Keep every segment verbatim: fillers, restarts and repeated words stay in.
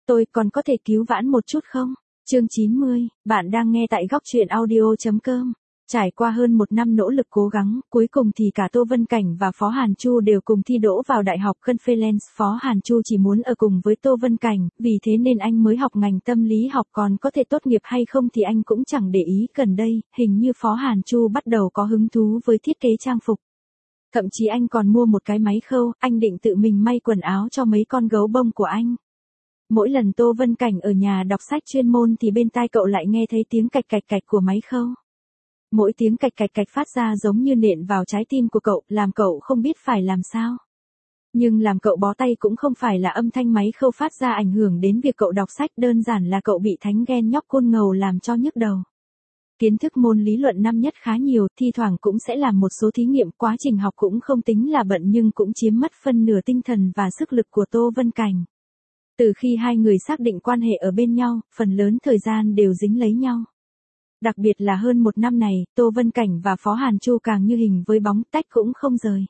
Tôi còn có thể cứu vãn một chút không? Chương chín mươi, bạn đang nghe tại góc truyện audio.com. Trải qua hơn một năm nỗ lực cố gắng, cuối cùng thì cả Tô Vân Cảnh và Phó Hàn Chu đều cùng thi đỗ vào Đại học Conference. Phó Hàn Chu chỉ muốn ở cùng với Tô Vân Cảnh, vì thế nên anh mới học ngành tâm lý học, còn có thể tốt nghiệp hay không thì anh cũng chẳng để ý. Gần đây, hình như Phó Hàn Chu bắt đầu có hứng thú với thiết kế trang phục. Thậm chí anh còn mua một cái máy khâu, anh định tự mình may quần áo cho mấy con gấu bông của anh. Mỗi lần Tô Vân Cảnh ở nhà đọc sách chuyên môn thì bên tai cậu lại nghe thấy tiếng cạch cạch cạch của máy khâu. Mỗi tiếng cạch cạch cạch phát ra giống như nện vào trái tim của cậu, làm cậu không biết phải làm sao. Nhưng làm cậu bó tay cũng không phải là âm thanh máy khâu phát ra ảnh hưởng đến việc cậu đọc sách, đơn giản là cậu bị thánh ghen nhóc côn ngầu làm cho nhức đầu. Kiến thức môn lý luận năm nhất khá nhiều, thi thoảng cũng sẽ làm một số thí nghiệm, quá trình học cũng không tính là bận nhưng cũng chiếm mất phân nửa tinh thần và sức lực của Tô Vân Cảnh. Từ khi hai người xác định quan hệ ở bên nhau, phần lớn thời gian đều dính lấy nhau. Đặc biệt là hơn một năm này, Tô Vân Cảnh và Phó Hàn Chu càng như hình với bóng, tách cũng không rời.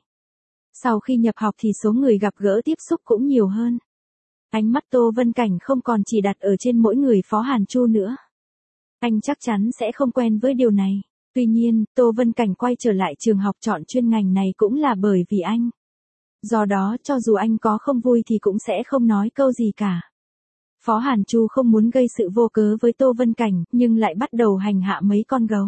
Sau khi nhập học thì số người gặp gỡ tiếp xúc cũng nhiều hơn. Ánh mắt Tô Vân Cảnh không còn chỉ đặt ở trên mỗi người Phó Hàn Chu nữa. Anh chắc chắn sẽ không quen với điều này. Tuy nhiên, Tô Vân Cảnh quay trở lại trường học chọn chuyên ngành này cũng là bởi vì anh. Do đó, cho dù anh có không vui thì cũng sẽ không nói câu gì cả. Phó Hàn Chu không muốn gây sự vô cớ với Tô Vân Cảnh, nhưng lại bắt đầu hành hạ mấy con gấu.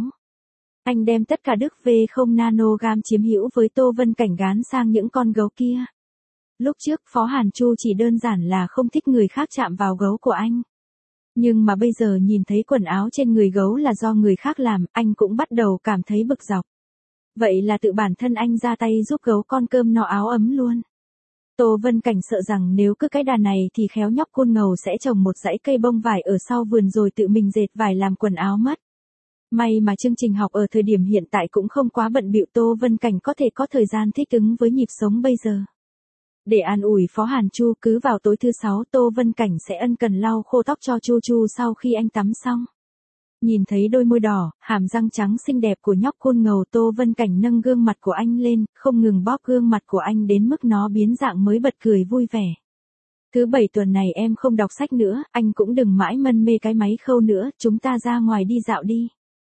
Anh đem tất cả đức vê không nanogam chiếm hữu với Tô Vân Cảnh gán sang những con gấu kia. Lúc trước, Phó Hàn Chu chỉ đơn giản là không thích người khác chạm vào gấu của anh. Nhưng mà bây giờ nhìn thấy quần áo trên người gấu là do người khác làm, anh cũng bắt đầu cảm thấy bực dọc. Vậy là tự bản thân anh ra tay giúp gấu con cơm no áo ấm luôn. Tô Vân Cảnh sợ rằng nếu cứ cái đà này thì khéo nhóc côn ngầu sẽ trồng một dãy cây bông vải ở sau vườn rồi tự mình dệt vải làm quần áo mất. May mà chương trình học ở thời điểm hiện tại cũng không quá bận bịu, Tô Vân Cảnh có thể có thời gian thích ứng với nhịp sống bây giờ. Để an ủi Phó Hàn Chu, cứ vào tối thứ sáu Tô Vân Cảnh sẽ ân cần lau khô tóc cho Chu Chu sau khi anh tắm xong. Nhìn thấy đôi môi đỏ, hàm răng trắng xinh đẹp của nhóc côn ngầu, Tô Vân Cảnh nâng gương mặt của anh lên, không ngừng bóp gương mặt của anh đến mức nó biến dạng mới bật cười vui vẻ. Thứ bảy tuần này em không đọc sách nữa, anh cũng đừng mãi mân mê cái máy khâu nữa, chúng ta ra ngoài đi dạo đi.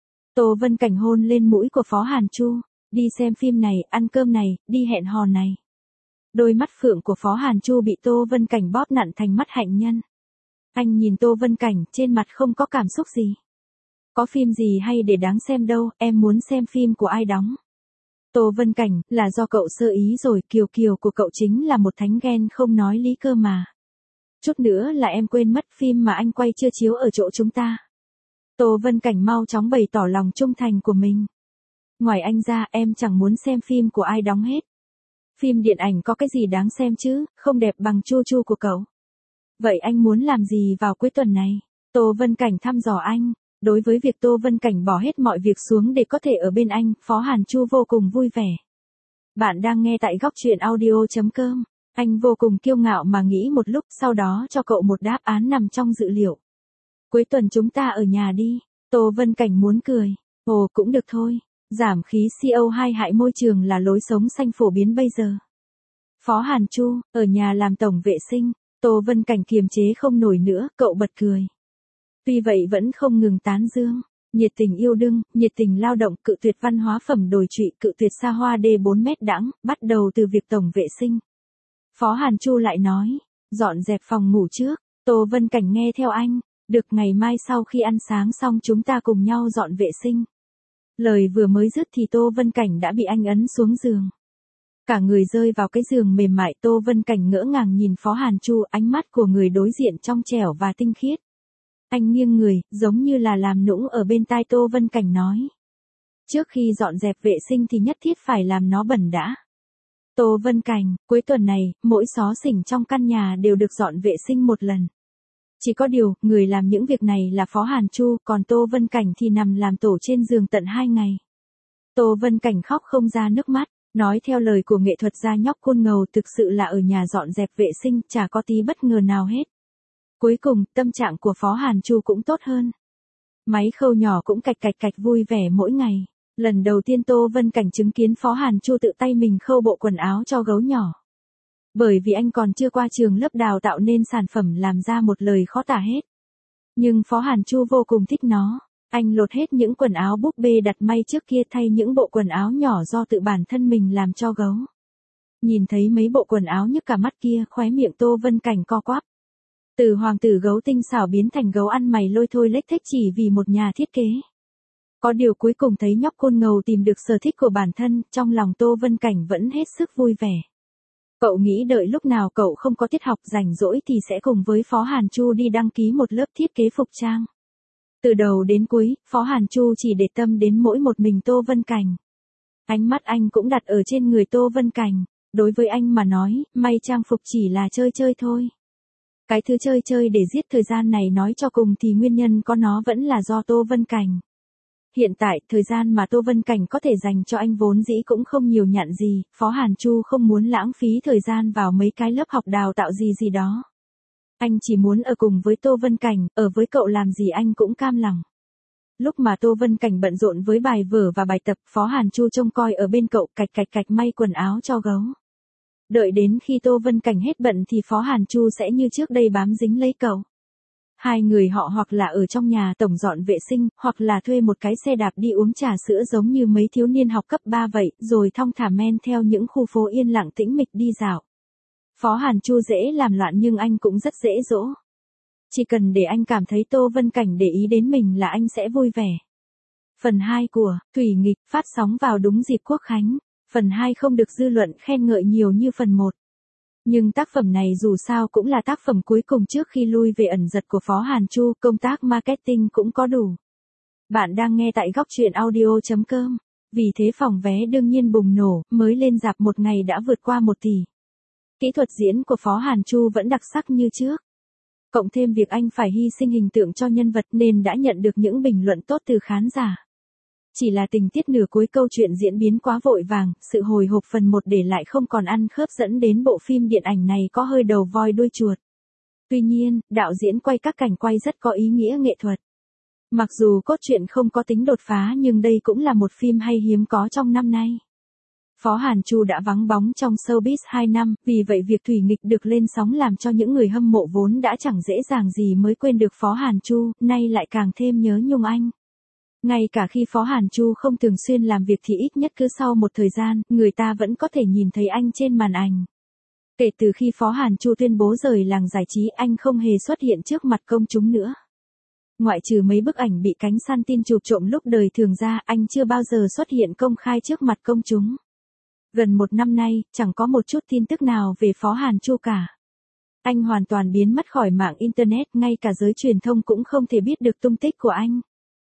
Tô Vân Cảnh hôn lên mũi của Phó Hàn Chu, đi xem phim này, ăn cơm này, đi hẹn hò này. Đôi mắt phượng của Phó Hàn Chu bị Tô Vân Cảnh bóp nặn thành mắt hạnh nhân. Anh nhìn Tô Vân Cảnh, trên mặt không có cảm xúc gì. Có phim gì hay để đáng xem đâu, em muốn xem phim của ai đóng. Tô Vân Cảnh, là do cậu sơ ý rồi, Kiều Kiều của cậu chính là một thánh ghen không nói lý cơ mà. Chút nữa là em quên mất phim mà anh quay chưa chiếu ở chỗ chúng ta. Tô Vân Cảnh mau chóng bày tỏ lòng trung thành của mình. Ngoài anh ra em chẳng muốn xem phim của ai đóng hết. Phim điện ảnh có cái gì đáng xem chứ, không đẹp bằng Chu Chu của cậu. Vậy anh muốn làm gì vào cuối tuần này? Tô Vân Cảnh thăm dò anh. Đối với việc Tô Vân Cảnh bỏ hết mọi việc xuống để có thể ở bên anh, Phó Hàn Chu vô cùng vui vẻ. Bạn đang nghe tại góc truyện audio.com. Anh vô cùng kiêu ngạo mà nghĩ một lúc, sau đó cho cậu một đáp án nằm trong dự liệu. Cuối tuần chúng ta ở nhà đi. Tô Vân Cảnh muốn cười. Ồ, cũng được thôi. Giảm khí xê o hai hại môi trường là lối sống xanh phổ biến bây giờ. Phó Hàn Chu, ở nhà làm tổng vệ sinh. Tô Vân Cảnh kiềm chế không nổi nữa, cậu bật cười. Tuy vậy vẫn không ngừng tán dương. Nhiệt tình yêu đương, nhiệt tình lao động, cự tuyệt văn hóa phẩm đồi trụy, cự tuyệt xa hoa đê bốn mét đãng, bắt đầu từ việc tổng vệ sinh. Phó Hàn Chu lại nói, dọn dẹp phòng ngủ trước. Tô Vân Cảnh nghe theo anh. Được, ngày mai sau khi ăn sáng xong chúng ta cùng nhau dọn vệ sinh. Lời vừa mới dứt thì Tô Vân Cảnh đã bị anh ấn xuống giường. Cả người rơi vào cái giường mềm mại. Tô Vân Cảnh ngỡ ngàng nhìn Phó Hàn Chu, ánh mắt của người đối diện trong trẻo và tinh khiết. Anh nghiêng người, giống như là làm nũng ở bên tai Tô Vân Cảnh nói. Trước khi dọn dẹp vệ sinh thì nhất thiết phải làm nó bẩn đã. Tô Vân Cảnh, cuối tuần này, mỗi xó xỉnh trong căn nhà đều được dọn vệ sinh một lần. Chỉ có điều, người làm những việc này là Phó Hàn Chu, còn Tô Vân Cảnh thì nằm làm tổ trên giường tận hai ngày. Tô Vân Cảnh khóc không ra nước mắt, nói theo lời của nghệ thuật gia nhóc côn ngầu, thực sự là ở nhà dọn dẹp vệ sinh, chả có tí bất ngờ nào hết. Cuối cùng, tâm trạng của Phó Hàn Chu cũng tốt hơn. Máy khâu nhỏ cũng cạch cạch cạch vui vẻ mỗi ngày. Lần đầu tiên Tô Vân Cảnh chứng kiến Phó Hàn Chu tự tay mình khâu bộ quần áo cho gấu nhỏ. Bởi vì anh còn chưa qua trường lớp đào tạo nên sản phẩm làm ra một lời khó tả hết. Nhưng Phó Hàn Chu vô cùng thích nó. Anh lột hết những quần áo búp bê đặt may trước kia thay những bộ quần áo nhỏ do tự bản thân mình làm cho gấu. Nhìn thấy mấy bộ quần áo nhức cả mắt kia, khóe miệng Tô Vân Cảnh co quắp. Từ hoàng tử gấu tinh xảo biến thành gấu ăn mày lôi thôi lếch thếch chỉ vì một nhà thiết kế. Có điều cuối cùng thấy nhóc côn ngầu tìm được sở thích của bản thân, trong lòng Tô Vân Cảnh vẫn hết sức vui vẻ. Cậu nghĩ đợi lúc nào cậu không có tiết học rảnh rỗi thì sẽ cùng với Phó Hàn Chu đi đăng ký một lớp thiết kế phục trang. Từ đầu đến cuối, Phó Hàn Chu chỉ để tâm đến mỗi một mình Tô Vân Cảnh. Ánh mắt anh cũng đặt ở trên người Tô Vân Cảnh. Đối với anh mà nói, may trang phục chỉ là chơi chơi thôi. Cái thứ chơi chơi để giết thời gian này nói cho cùng thì nguyên nhân có nó vẫn là do Tô Vân Cảnh. Hiện tại, thời gian mà Tô Vân Cảnh có thể dành cho anh vốn dĩ cũng không nhiều nhặn gì, Phó Hàn Chu không muốn lãng phí thời gian vào mấy cái lớp học đào tạo gì gì đó. Anh chỉ muốn ở cùng với Tô Vân Cảnh, ở với cậu làm gì anh cũng cam lòng. Lúc mà Tô Vân Cảnh bận rộn với bài vở và bài tập, Phó Hàn Chu trông coi ở bên cậu cạch cạch cạch may quần áo cho gấu. Đợi đến khi Tô Vân Cảnh hết bận thì Phó Hàn Chu sẽ như trước đây bám dính lấy cậu. Hai người họ hoặc là ở trong nhà tổng dọn vệ sinh, hoặc là thuê một cái xe đạp đi uống trà sữa giống như mấy thiếu niên học cấp ba vậy, rồi thong thả men theo những khu phố yên lặng tĩnh mịch đi dạo. Phó Hàn Chu dễ làm loạn nhưng anh cũng rất dễ dỗ. Chỉ cần để anh cảm thấy Tô Vân Cảnh để ý đến mình là anh sẽ vui vẻ. Phần hai của Thủy Nghịch phát sóng vào đúng dịp Quốc Khánh. Phần hai không được dư luận khen ngợi nhiều như phần một. Nhưng tác phẩm này dù sao cũng là tác phẩm cuối cùng trước khi lui về ẩn dật của Phó Hàn Chu, công tác marketing cũng có đủ. Bạn đang nghe tại góc truyện audio chấm com. Vì thế phòng vé đương nhiên bùng nổ, mới lên rạp một ngày đã vượt qua một tỷ. Kỹ thuật diễn của Phó Hàn Chu vẫn đặc sắc như trước. Cộng thêm việc anh phải hy sinh hình tượng cho nhân vật nên đã nhận được những bình luận tốt từ khán giả. Chỉ là tình tiết nửa cuối câu chuyện diễn biến quá vội vàng, sự hồi hộp phần một để lại không còn ăn khớp dẫn đến bộ phim điện ảnh này có hơi đầu voi đuôi chuột. Tuy nhiên, đạo diễn quay các cảnh quay rất có ý nghĩa nghệ thuật. Mặc dù cốt truyện không có tính đột phá nhưng đây cũng là một phim hay hiếm có trong năm nay. Phó Hàn Chu đã vắng bóng trong showbiz hai năm, vì vậy việc Thủy Nghịch được lên sóng làm cho những người hâm mộ vốn đã chẳng dễ dàng gì mới quên được Phó Hàn Chu, nay lại càng thêm nhớ nhung anh. Ngay cả khi Phó Hàn Chu không thường xuyên làm việc thì ít nhất cứ sau một thời gian, người ta vẫn có thể nhìn thấy anh trên màn ảnh. Kể từ khi Phó Hàn Chu tuyên bố rời làng giải trí, anh không hề xuất hiện trước mặt công chúng nữa. Ngoại trừ mấy bức ảnh bị cánh săn tin chụp trộm lúc đời thường ra, anh chưa bao giờ xuất hiện công khai trước mặt công chúng. Gần một năm nay, chẳng có một chút tin tức nào về Phó Hàn Chu cả. Anh hoàn toàn biến mất khỏi mạng Internet, ngay cả giới truyền thông cũng không thể biết được tung tích của anh.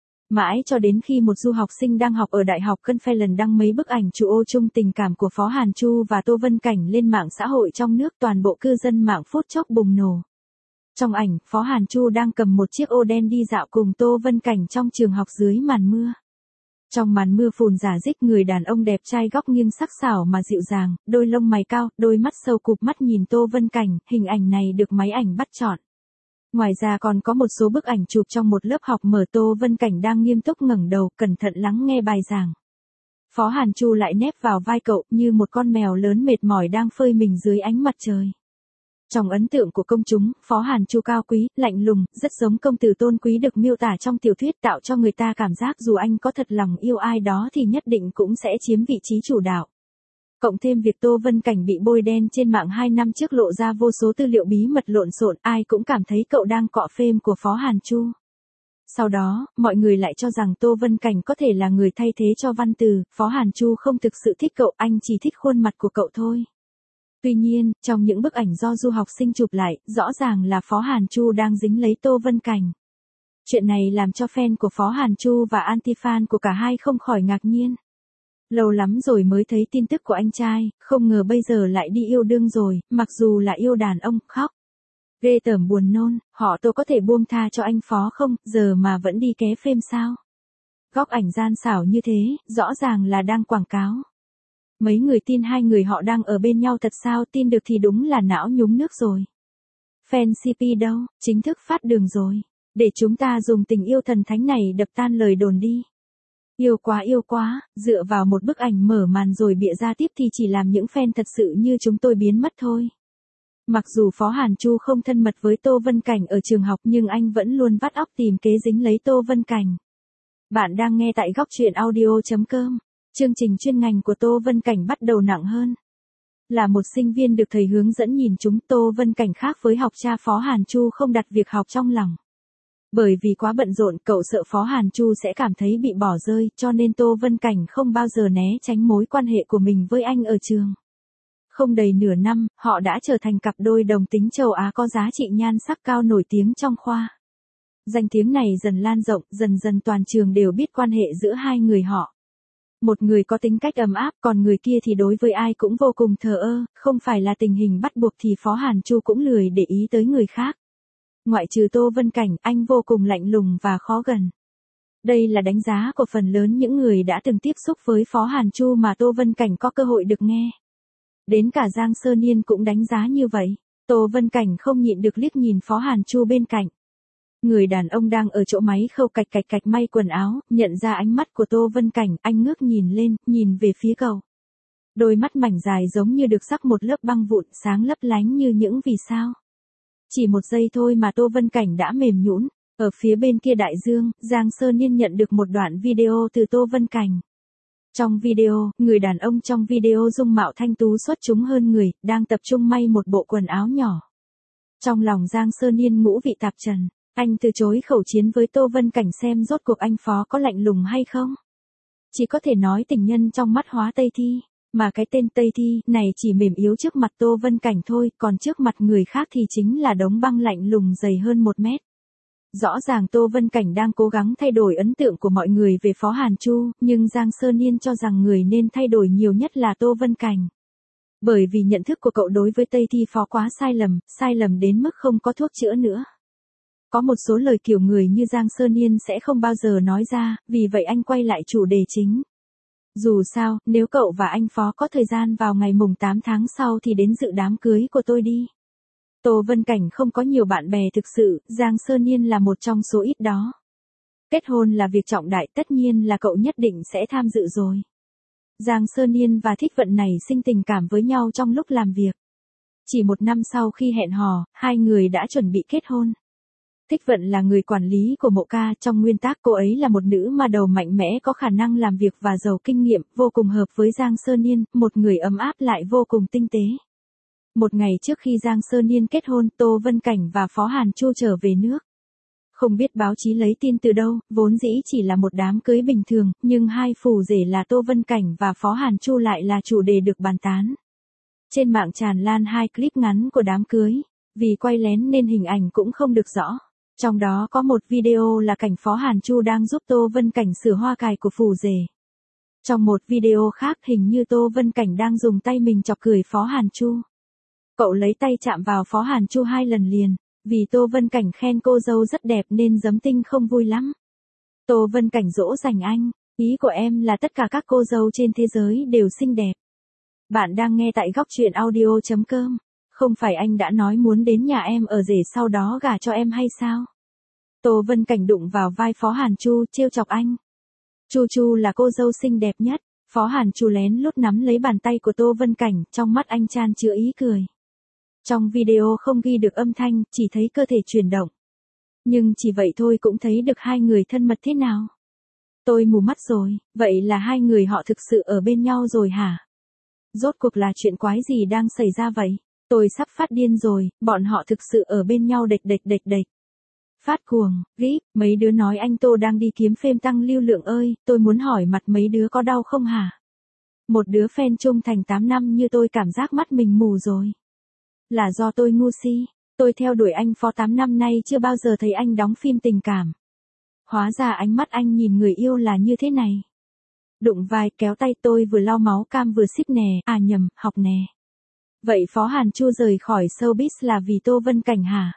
Mãi cho đến khi một du học sinh đang học ở Đại học Conference đăng mấy bức ảnh chụp ô chung tình cảm của Phó Hàn Chu và Tô Vân Cảnh lên mạng xã hội trong nước, toàn bộ cư dân mạng phút chốc bùng nổ. Trong ảnh, Phó Hàn Chu đang cầm một chiếc ô đen đi dạo cùng Tô Vân Cảnh trong trường học dưới màn mưa. Trong màn mưa phùn rả rích, người đàn ông đẹp trai góc nghiêng sắc sảo mà dịu dàng, đôi lông mày cao, đôi mắt sâu cụp mắt nhìn Tô Vân Cảnh, hình ảnh này được máy ảnh bắt chọn. Ngoài ra còn có một số bức ảnh chụp trong một lớp học mở, Tô Vân Cảnh đang nghiêm túc ngẩng đầu, cẩn thận lắng nghe bài giảng. Phó Hàn Chu lại nép vào vai cậu, như một con mèo lớn mệt mỏi đang phơi mình dưới ánh mặt trời. Trong ấn tượng của công chúng, Phó Hàn Chu cao quý, lạnh lùng, rất giống công tử tôn quý được miêu tả trong tiểu thuyết, tạo cho người ta cảm giác dù anh có thật lòng yêu ai đó thì nhất định cũng sẽ chiếm vị trí chủ đạo. Cộng thêm việc Tô Vân Cảnh bị bôi đen trên mạng hai năm trước lộ ra vô số tư liệu bí mật lộn xộn, ai cũng cảm thấy cậu đang cọ phêm của Phó Hàn Chu. Sau đó, mọi người lại cho rằng Tô Vân Cảnh có thể là người thay thế cho Văn Từ, Phó Hàn Chu không thực sự thích cậu, anh chỉ thích khuôn mặt của cậu thôi. Tuy nhiên, trong những bức ảnh do du học sinh chụp lại, rõ ràng là Phó Hàn Chu đang dính lấy Tô Vân Cảnh. Chuyện này làm cho fan của Phó Hàn Chu và anti-fan của cả hai không khỏi ngạc nhiên. Lâu lắm rồi mới thấy tin tức của anh trai, không ngờ bây giờ lại đi yêu đương rồi, mặc dù là yêu đàn ông, khóc. Ghê tởm buồn nôn, họ Tô có thể buông tha cho anh Phó không, giờ mà vẫn đi ké phêm sao? Góc ảnh gian xảo như thế, rõ ràng là đang quảng cáo. Mấy người tin hai người họ đang ở bên nhau thật sao, tin được thì đúng là não nhúng nước rồi. Fan xê pê đâu, chính thức phát đường rồi. Để chúng ta dùng tình yêu thần thánh này đập tan lời đồn đi. Yêu quá yêu quá, dựa vào một bức ảnh mở màn rồi bịa ra tiếp thì chỉ làm những fan thật sự như chúng tôi biến mất thôi. Mặc dù Phó Hàn Chu không thân mật với Tô Vân Cảnh ở trường học nhưng anh vẫn luôn vắt óc tìm kế dính lấy Tô Vân Cảnh. Bạn đang nghe tại góc truyện audio chấm com. Chương trình chuyên ngành của Tô Vân Cảnh bắt đầu nặng hơn. Là một sinh viên được thầy hướng dẫn nhìn chúng, Tô Vân Cảnh khác với học cha Phó Hàn Chu không đặt việc học trong lòng. Bởi vì quá bận rộn, cậu sợ Phó Hàn Chu sẽ cảm thấy bị bỏ rơi, cho nên Tô Vân Cảnh không bao giờ né tránh mối quan hệ của mình với anh ở trường. Không đầy nửa năm, họ đã trở thành cặp đôi đồng tính châu Á có giá trị nhan sắc cao nổi tiếng trong khoa. Danh tiếng này dần lan rộng, dần dần toàn trường đều biết quan hệ giữa hai người họ. Một người có tính cách ấm áp, còn người kia thì đối với ai cũng vô cùng thờ ơ, không phải là tình hình bắt buộc thì Phó Hàn Chu cũng lười để ý tới người khác. Ngoại trừ Tô Vân Cảnh, anh vô cùng lạnh lùng và khó gần. Đây là đánh giá của phần lớn những người đã từng tiếp xúc với Phó Hàn Chu mà Tô Vân Cảnh có cơ hội được nghe. Đến cả Giang Sơ Niên cũng đánh giá như vậy. Tô Vân Cảnh không nhịn được liếc nhìn Phó Hàn Chu bên cạnh. Người đàn ông đang ở chỗ máy khâu cạch cạch cạch may quần áo, nhận ra ánh mắt của Tô Vân Cảnh, anh ngước nhìn lên, nhìn về phía cậu. Đôi mắt mảnh dài giống như được sắc một lớp băng vụn, sáng lấp lánh như những vì sao. Chỉ một giây thôi mà Tô Vân Cảnh đã mềm nhũn. Ở phía bên kia đại dương, Giang Sơ Niên nhận được một đoạn video từ Tô Vân Cảnh. Trong video, người đàn ông trong video dung mạo thanh tú xuất chúng hơn người, đang tập trung may một bộ quần áo nhỏ. Trong lòng Giang Sơ Niên ngũ vị tạp trần, anh từ chối khẩu chiến với Tô Vân Cảnh xem rốt cuộc anh Phó có lạnh lùng hay không. Chỉ có thể nói tình nhân trong mắt hóa Tây Thi, mà cái tên Tây Thi này chỉ mềm yếu trước mặt Tô Vân Cảnh thôi, còn trước mặt người khác thì chính là đống băng lạnh lùng dày hơn một mét. Rõ ràng Tô Vân Cảnh đang cố gắng thay đổi ấn tượng của mọi người về Phó Hàn Chu, nhưng Giang Sơ Niên cho rằng người nên thay đổi nhiều nhất là Tô Vân Cảnh. Bởi vì nhận thức của cậu đối với Tây Thi Phó quá sai lầm, sai lầm đến mức không có thuốc chữa nữa. Có một số lời kiểu người như Giang Sơ Niên sẽ không bao giờ nói ra, vì vậy anh quay lại chủ đề chính. Dù sao, nếu cậu và anh Phó có thời gian vào ngày mùng tám tháng sau thì đến dự đám cưới của tôi đi. Tô Vân Cảnh không có nhiều bạn bè thực sự, Giang Sơ Niên là một trong số ít đó. Kết hôn là việc trọng đại, tất nhiên là cậu nhất định sẽ tham dự rồi. Giang Sơ Niên và Thích Vận nảy sinh tình cảm với nhau trong lúc làm việc. Chỉ một năm sau khi hẹn hò, hai người đã chuẩn bị kết hôn. Thích Vận là người quản lý của Mộ Ca, trong nguyên tắc cô ấy là một nữ ma đầu mạnh mẽ có khả năng làm việc và giàu kinh nghiệm, vô cùng hợp với Giang Sơ Niên, một người ấm áp lại vô cùng tinh tế. Một ngày trước khi Giang Sơ Niên kết hôn, Tô Vân Cảnh và Phó Hàn Chu trở về nước. Không biết báo chí lấy tin từ đâu, vốn dĩ chỉ là một đám cưới bình thường, nhưng hai phù rể là Tô Vân Cảnh và Phó Hàn Chu lại là chủ đề được bàn tán. Trên mạng tràn lan hai clip ngắn của đám cưới, vì quay lén nên hình ảnh cũng không được rõ. Trong đó có một video là cảnh Phó Hàn Chu đang giúp Tô Vân Cảnh sửa hoa cài của phù rể. Trong một video khác hình như Tô Vân Cảnh đang dùng tay mình chọc cười Phó Hàn Chu. Cậu lấy tay chạm vào Phó Hàn Chu hai lần liền, vì Tô Vân Cảnh khen cô dâu rất đẹp nên Giấm Tinh không vui lắm. Tô Vân Cảnh dỗ dành anh, ý của em là tất cả các cô dâu trên thế giới đều xinh đẹp. Bạn đang nghe tại góc truyện audio chấm com. Không phải anh đã nói muốn đến nhà em ở rể sau đó gả cho em hay sao? Tô Vân Cảnh đụng vào vai Phó Hàn Chu, trêu chọc anh. Chu Chu là cô dâu xinh đẹp nhất. Phó Hàn Chu lén lút nắm lấy bàn tay của Tô Vân Cảnh, trong mắt anh chan chứa ý cười. Trong video không ghi được âm thanh, chỉ thấy cơ thể chuyển động. Nhưng chỉ vậy thôi cũng thấy được hai người thân mật thế nào. Tôi mù mắt rồi, vậy là hai người họ thực sự ở bên nhau rồi hả? Rốt cuộc là chuyện quái gì đang xảy ra vậy? Tôi sắp phát điên rồi, bọn họ thực sự ở bên nhau đệch đệch đệch đệch. Phát cuồng, rít, mấy đứa nói anh Tô đang đi kiếm phim tăng lưu lượng ơi, tôi muốn hỏi mặt mấy đứa có đau không hả? Một đứa fan trung thành tám năm như tôi cảm giác mắt mình mù rồi. Là do tôi ngu si, tôi theo đuổi anh Phó tám năm nay chưa bao giờ thấy anh đóng phim tình cảm. Hóa ra ánh mắt anh nhìn người yêu là như thế này. Đụng vai kéo tay tôi vừa lau máu cam vừa ship nè, à nhầm, học nè. Vậy Phó Hàn Chu rời khỏi showbiz là vì Tô Vân Cảnh hả?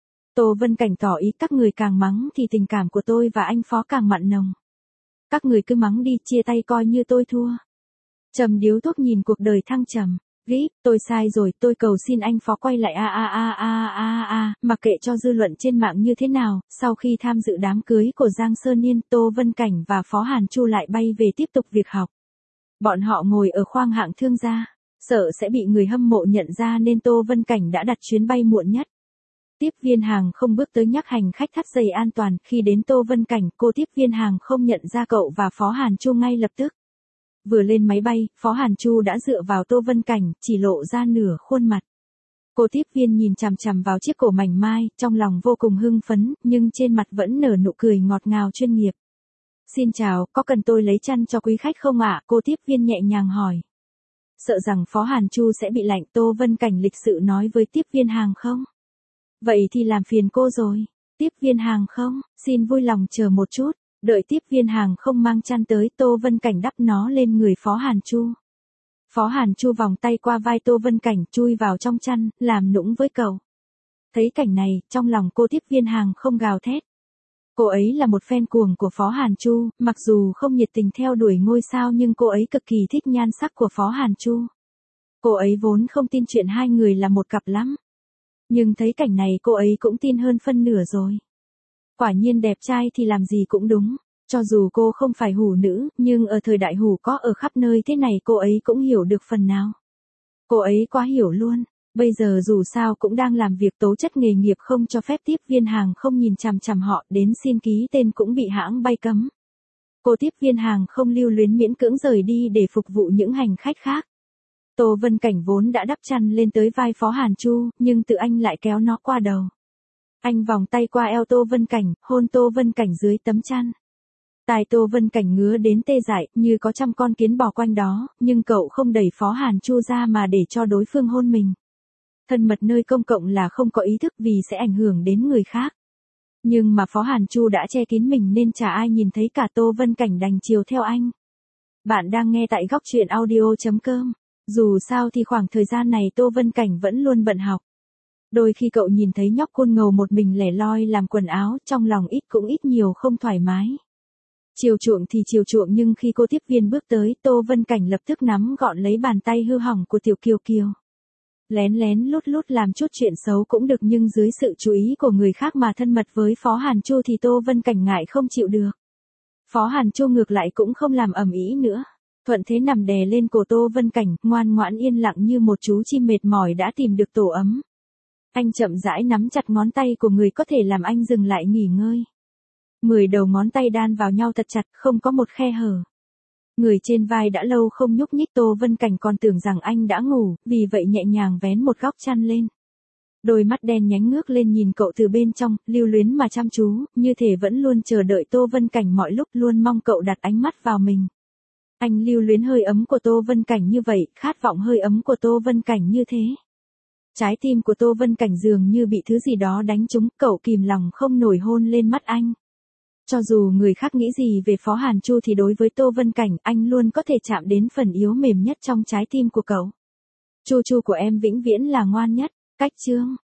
Tô Vân Cảnh tỏ ý các người càng mắng thì tình cảm của tôi và anh Phó càng mặn nồng. Các người cứ mắng đi, chia tay coi như tôi thua. Trầm điếu thuốc nhìn cuộc đời thăng trầm. Rip, tôi sai rồi, tôi cầu xin anh Phó quay lại a a a a a a, mặc kệ cho dư luận trên mạng như thế nào, sau khi tham dự đám cưới của Giang Sơ Niên, Tô Vân Cảnh và Phó Hàn Chu lại bay về tiếp tục việc học. Bọn họ ngồi ở khoang hạng thương gia. Sợ sẽ bị người hâm mộ nhận ra nên Tô Vân Cảnh đã đặt chuyến bay muộn nhất. Tiếp viên hàng không bước tới nhắc hành khách thắt dây an toàn, khi đến Tô Vân Cảnh, cô tiếp viên hàng không nhận ra cậu và Phó Hàn Chu ngay lập tức. Vừa lên máy bay, Phó Hàn Chu đã dựa vào Tô Vân Cảnh, chỉ lộ ra nửa khuôn mặt. Cô tiếp viên nhìn chằm chằm vào chiếc cổ mảnh mai, trong lòng vô cùng hưng phấn, nhưng trên mặt vẫn nở nụ cười ngọt ngào chuyên nghiệp. Xin chào, có cần tôi lấy chăn cho quý khách không ạ? Cô tiếp viên nhẹ nhàng hỏi. Sợ rằng Phó Hàn Chu sẽ bị lạnh, Tô Vân Cảnh lịch sự nói với tiếp viên hàng không. Vậy thì làm phiền cô rồi. Tiếp viên hàng không, xin vui lòng chờ một chút. Đợi tiếp viên hàng không mang chăn tới, Tô Vân Cảnh đắp nó lên người Phó Hàn Chu. Phó Hàn Chu vòng tay qua vai Tô Vân Cảnh, chui vào trong chăn, làm nũng với cậu. Thấy cảnh này, trong lòng cô tiếp viên hàng không gào thét. Cô ấy là một fan cuồng của Phó Hàn Chu, mặc dù không nhiệt tình theo đuổi ngôi sao nhưng cô ấy cực kỳ thích nhan sắc của Phó Hàn Chu. Cô ấy vốn không tin chuyện hai người là một cặp lắm. Nhưng thấy cảnh này cô ấy cũng tin hơn phân nửa rồi. Quả nhiên đẹp trai thì làm gì cũng đúng. Cho dù cô không phải hủ nữ, nhưng ở thời đại hủ có ở khắp nơi thế này cô ấy cũng hiểu được phần nào. Cô ấy quá hiểu luôn. Bây giờ dù sao cũng đang làm việc tố chất nghề nghiệp không cho phép tiếp viên hàng không nhìn chằm chằm họ, đến xin ký tên cũng bị hãng bay cấm. Cô tiếp viên hàng không lưu luyến miễn cưỡng rời đi để phục vụ những hành khách khác. Tô Vân Cảnh vốn đã đắp chăn lên tới vai Phó Hàn Chu, nhưng tự anh lại kéo nó qua đầu. Anh vòng tay qua eo Tô Vân Cảnh, hôn Tô Vân Cảnh dưới tấm chăn. Tai Tô Vân Cảnh ngứa đến tê dại, như có trăm con kiến bò quanh đó, nhưng cậu không đẩy Phó Hàn Chu ra mà để cho đối phương hôn mình. Thân mật nơi công cộng là không có ý thức vì sẽ ảnh hưởng đến người khác. Nhưng mà Phó Hàn Chu đã che kín mình nên chả ai nhìn thấy cả, Tô Vân Cảnh đành chiều theo anh. Bạn đang nghe tại góc truyện audio chấm com. Dù sao thì khoảng thời gian này Tô Vân Cảnh vẫn luôn bận học. Đôi khi cậu nhìn thấy nhóc côn ngầu một mình lẻ loi làm quần áo, trong lòng ít cũng ít nhiều không thoải mái. Chiều chuộng thì chiều chuộng nhưng khi cô tiếp viên bước tới, Tô Vân Cảnh lập tức nắm gọn lấy bàn tay hư hỏng của Tiểu Kiều Kiều. Lén lén lút lút làm chút chuyện xấu cũng được nhưng dưới sự chú ý của người khác mà thân mật với Phó Hàn Chu thì Tô Vân Cảnh ngại không chịu được. Phó Hàn Chu ngược lại cũng không làm ầm ĩ nữa. Thuận thế nằm đè lên cổ Tô Vân Cảnh, ngoan ngoãn yên lặng như một chú chim mệt mỏi đã tìm được tổ ấm. Anh chậm rãi nắm chặt ngón tay của người có thể làm anh dừng lại nghỉ ngơi. Mười đầu ngón tay đan vào nhau thật chặt, không có một khe hở. Người trên vai đã lâu không nhúc nhích, Tô Vân Cảnh còn tưởng rằng anh đã ngủ, vì vậy nhẹ nhàng vén một góc chăn lên. Đôi mắt đen nhánh ngước lên nhìn cậu từ bên trong, lưu luyến mà chăm chú, như thể vẫn luôn chờ đợi Tô Vân Cảnh mọi lúc, luôn mong cậu đặt ánh mắt vào mình. Anh lưu luyến hơi ấm của Tô Vân Cảnh như vậy, khát vọng hơi ấm của Tô Vân Cảnh như thế. Trái tim của Tô Vân Cảnh dường như bị thứ gì đó đánh trúng, cậu kìm lòng không nổi hôn lên mắt anh. Cho dù người khác nghĩ gì về Phó Hàn Chu thì đối với Tô Vân Cảnh, anh luôn có thể chạm đến phần yếu mềm nhất trong trái tim của cậu. Chu Chu của em vĩnh viễn là ngoan nhất. Cách chương